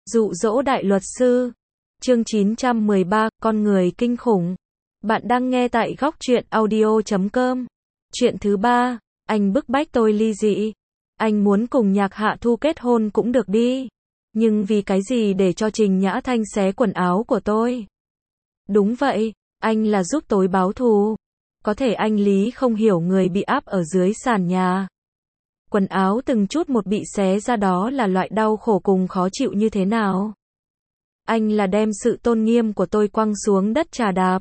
Dụ dỗ đại luật sư. Chương 913, con người kinh khủng. Bạn đang nghe tại góc truyện audio.com. Chuyện thứ 3, anh bức bách tôi ly dị. Anh muốn cùng Nhạc Hạ Thu kết hôn cũng được đi. Nhưng vì cái gì để cho Trình Nhã Thanh xé quần áo của tôi? Đúng vậy, anh là giúp tôi báo thù. Có thể anh Lý không hiểu người bị áp ở dưới sàn nhà. Quần áo từng chút một bị xé ra đó là loại đau khổ cùng khó chịu như thế nào. Anh là đem sự tôn nghiêm của tôi quăng xuống đất trà đạp.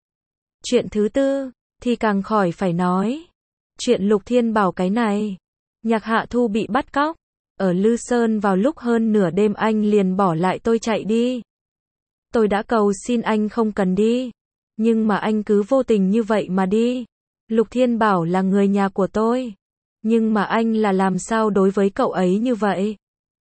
Chuyện thứ tư, thì càng khỏi phải nói. Chuyện Lục Thiên Bảo cái này. Nhạc Hạ Thu bị bắt cóc. Ở Lư Sơn vào lúc hơn nửa đêm anh liền bỏ lại tôi chạy đi. Tôi đã cầu xin anh không cần đi. Nhưng mà anh cứ vô tình như vậy mà đi. Lục Thiên Bảo là người nhà của tôi. Nhưng mà anh là làm sao đối với cậu ấy như vậy?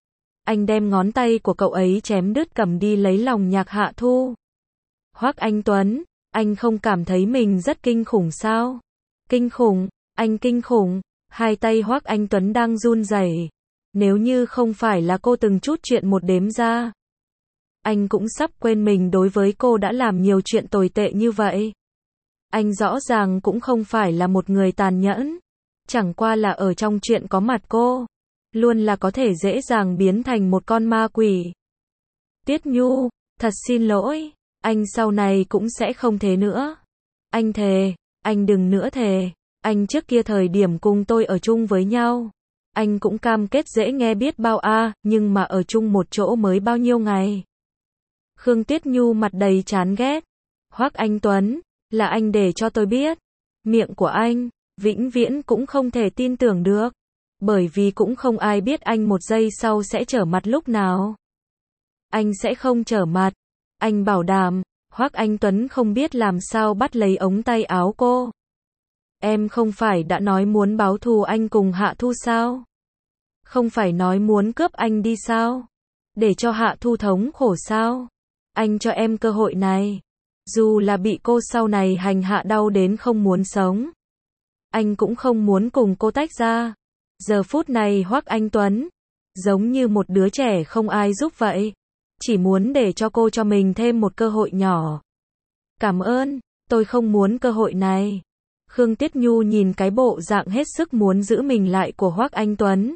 Anh đem ngón tay của cậu ấy chém đứt cầm đi lấy lòng Nhạc Hạ Thu. Hoắc Anh Tuấn, anh không cảm thấy mình rất kinh khủng sao? Kinh khủng, anh kinh khủng. Hai tay Hoắc Anh Tuấn đang run rẩy. Nếu như không phải là cô từng chút chuyện một đếm ra, anh cũng sắp quên mình đối với cô đã làm nhiều chuyện tồi tệ như vậy. Anh rõ ràng cũng không phải là một người tàn nhẫn. Chẳng qua là ở trong chuyện có mặt cô, luôn là có thể dễ dàng biến thành một con ma quỷ. Tiết Nhu, thật xin lỗi, anh sau này cũng sẽ không thế nữa. Anh thề, anh đừng nữa thề, anh trước kia thời điểm cùng tôi ở chung với nhau, anh cũng cam kết dễ nghe biết bao nhưng mà ở chung một chỗ mới bao nhiêu ngày. Khương Tiết Nhu mặt đầy chán ghét. Hoắc Anh Tuấn, là anh để cho tôi biết. Miệng của anh vĩnh viễn cũng không thể tin tưởng được. Bởi vì cũng không ai biết anh một giây sau sẽ trở mặt lúc nào. Anh sẽ không trở mặt. Anh bảo đảm. Hoắc Anh Tuấn không biết làm sao bắt lấy ống tay áo cô. Em không phải đã nói muốn báo thù anh cùng Hạ Thu sao? Không phải nói muốn cướp anh đi sao? Để cho Hạ Thu thống khổ sao? Anh cho em cơ hội này. Dù là bị cô sau này hành hạ đau đến không muốn sống, anh cũng không muốn cùng cô tách ra. Giờ phút này Hoắc Anh Tuấn giống như một đứa trẻ không ai giúp vậy. Chỉ muốn để cho cô cho mình thêm một cơ hội nhỏ. Cảm ơn, tôi không muốn cơ hội này. Khương Tiết Nhu nhìn cái bộ dạng hết sức muốn giữ mình lại của Hoắc Anh Tuấn.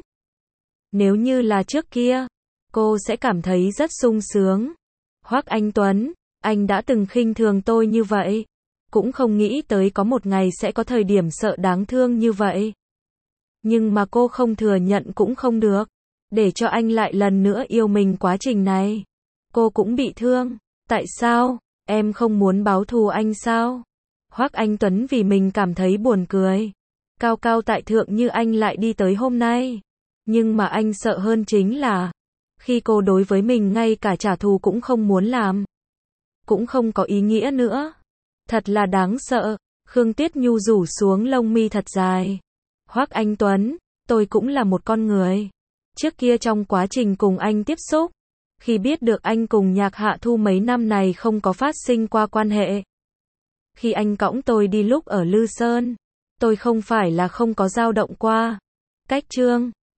Nếu như là trước kia, cô sẽ cảm thấy rất sung sướng. Hoắc Anh Tuấn, anh đã từng khinh thường tôi như vậy. Cũng không nghĩ tới có một ngày sẽ có thời điểm sợ đáng thương như vậy. Nhưng mà cô không thừa nhận cũng không được. Để cho anh lại lần nữa yêu mình quá trình này. Cô cũng bị thương. Tại sao? Em không muốn báo thù anh sao? Hoắc Anh Tuấn vì mình cảm thấy buồn cười. Cao cao tại thượng như anh lại đi tới hôm nay. Nhưng mà anh sợ hơn chính là khi cô đối với mình ngay cả trả thù cũng không muốn làm. Cũng không có ý nghĩa nữa. Thật là đáng sợ. Khương Tiết Nhu rủ xuống lông mi thật dài. Hoắc Anh Tuấn, tôi cũng là một con người. Trước kia trong quá trình cùng anh tiếp xúc, khi biết được anh cùng Nhạc Hạ Thu mấy năm này không có phát sinh qua quan hệ. Khi anh cõng tôi đi lúc ở Lư Sơn, tôi không phải là không có dao động qua. Cách chương